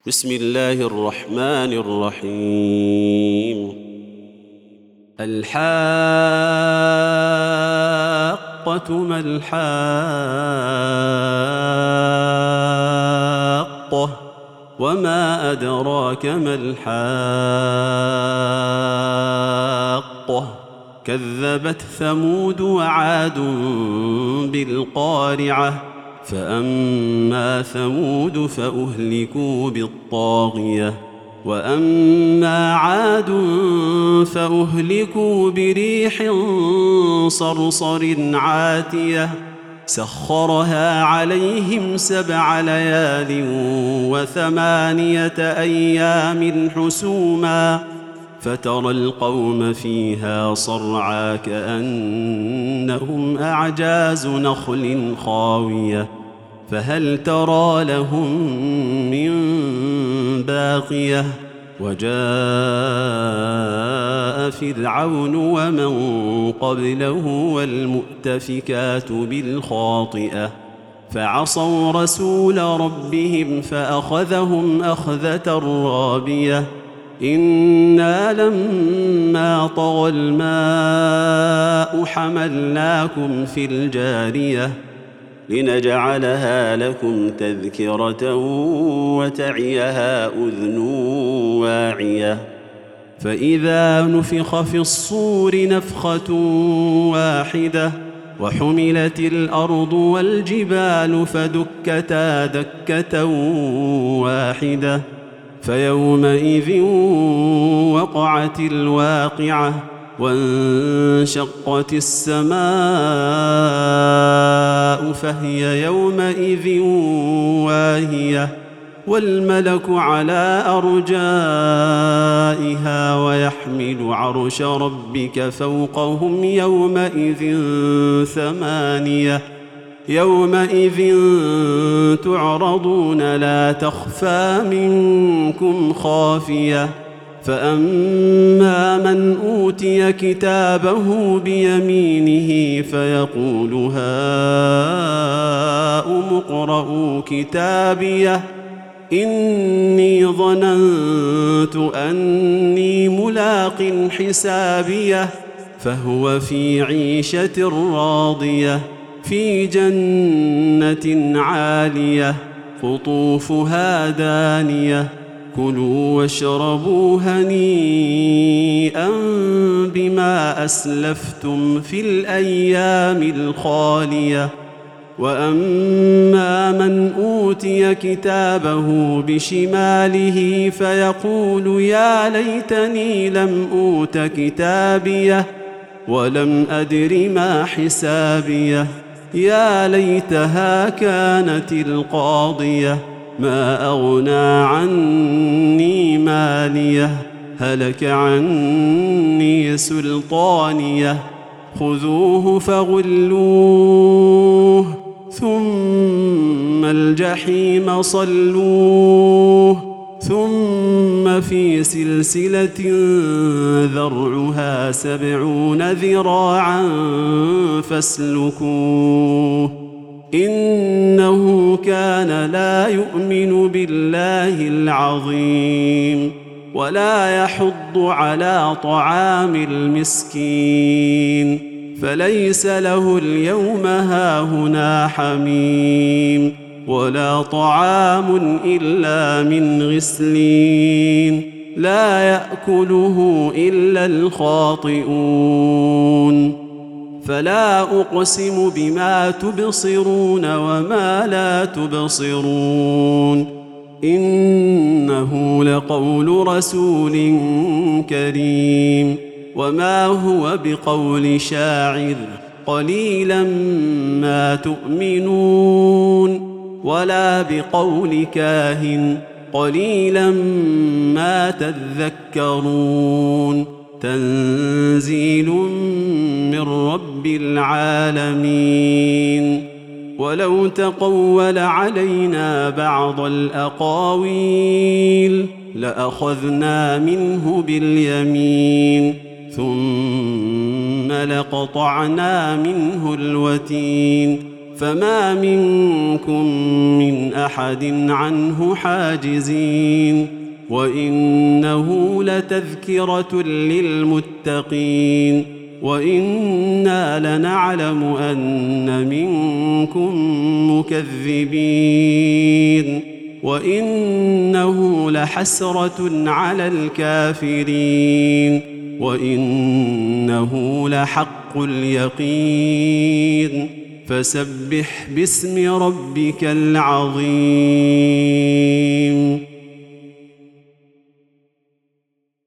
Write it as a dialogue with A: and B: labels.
A: بسم الله الرحمن الرحيم. الحاقة ما الحاقة وما أدراك ما الحاقة كذبت ثمود وعاد بالقارعة فأما ثمود فأهلكوا بالطاغية وأما عاد فأهلكوا بريح صرصر عاتية سخرها عليهم 7 ليال و8 أيام حسوما فترى القوم فيها صرعى كأنهم أعجاز نخل خاوية فهل ترى لهم من باقية وجاء فرعون ومن قبله والمؤتفكات بالخاطئة فعصوا رسول ربهم فأخذهم أخذة رابية إنا لما طغى الماء حملناكم في الجارية لنجعلها لكم تذكرة وتعيها أذن واعية فإذا نفخ في الصور نفخة واحدة وحملت الأرض والجبال فدكتا دكة واحدة فيومئذ وقعت الواقعة وانشقت السماء فهي يومئذ واهية والملك على أرجائها ويحمل عرش ربك فوقهم يومئذ 8 يومئذ تعرضون لا تخفى منكم خافية فأما من أوتي كتابه بيمينه فيقول هاؤم اقرءوا كتابيه إني ظننت أني ملاق حسابيه فهو في عيشة راضية في جنة عالية قطوفها دانية كلوا واشربوا هنيئا بما أسلفتم في الأيام الخالية وأما من أوتي كتابه بشماله فيقول يا ليتني لم أوت كتابيه ولم أدر ما حسابيه يا ليتها كانت القاضية ما أغنى عني ماليه هلك عني سلطانيه خذوه فغلوه ثم الجحيم صلوه ثم في سلسلة ذرعها 70 ذراعا فاسلكوه إنه كان لا يؤمن بالله العظيم ولا يحض على طعام المسكين فليس له اليوم هاهنا حميم ولا طعام إلا من غسلين لا يأكله إلا الخاطئون فلا أقسم بما تبصرون وما لا تبصرون إنه لقول رسول كريم وما هو بقول شاعر قليلا ما تؤمنون ولا بقول كاهن قليلا ما تذكرون تنزيل من رب العالمين ولو تقول علينا بعض الأقاويل لأخذنا منه باليمين ثم لقطعنا منه الوتين فما منكم من أحد عنه حاجزين وإنه لتذكرة للمتقين وإنا لنعلم أن منكم مكذبين وإنه لحسرة على الكافرين وإنه لحق اليقين فسبح باسم ربك العظيم.